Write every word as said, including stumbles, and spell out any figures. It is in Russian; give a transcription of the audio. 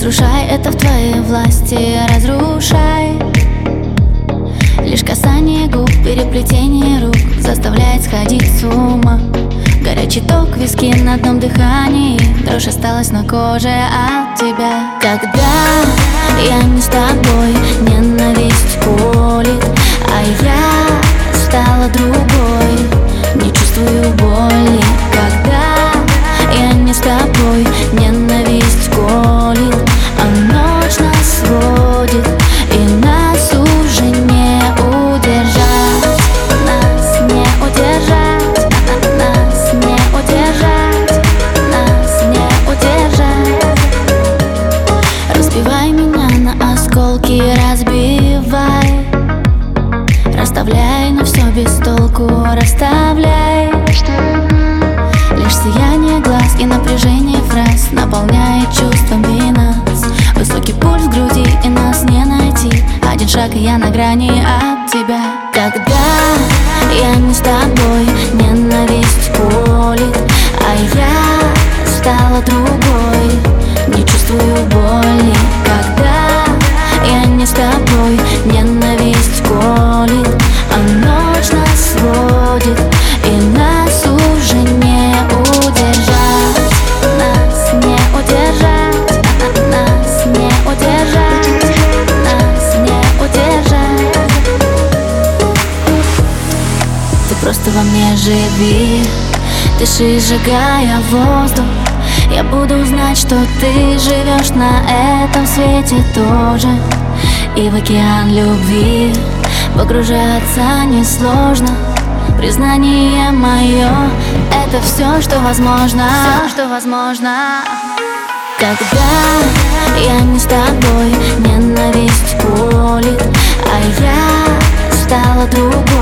Разрушай, это в твоей власти, разрушай. Лишь касание губ, переплетение рук заставляет сходить с ума. Горячий ток, виски на одном дыхании, дрожь осталась на коже от тебя. Когда я не с тобой, ненависть колет, а я стала другой, не чувствую боли. Когда я не с тобой, ненависть колет, а ночь нас сводит, и нас уже не удержать. Нас не удержать, нас не удержать, нас не удержать. Разбивай меня на осколки, разбивай, расставляй, но все без толку, расставляй. Лишь сияние глаз и напряжение фраз наполняет чувствами нас. Высокий пульс в груди, и нас не найти. Один шаг, и я на грани от тебя. Когда я не с тобой, ненависть колет, а я стала другой, не чувствую боли. Когда я не с тобой, ненависть колет, а ночь нас сводит, и нас уже не удержать. Нас не удержать, нас не удержать, нас не удержать. Ты просто во мне живи, дыши, сжигая воздух. Я буду знать, что ты живешь на этом свете тоже. И в океан любви погружаться несложно. Признание мое — это все, что возможно, все, что возможно. Когда я не с тобой, ненависть колет, а я стала другой,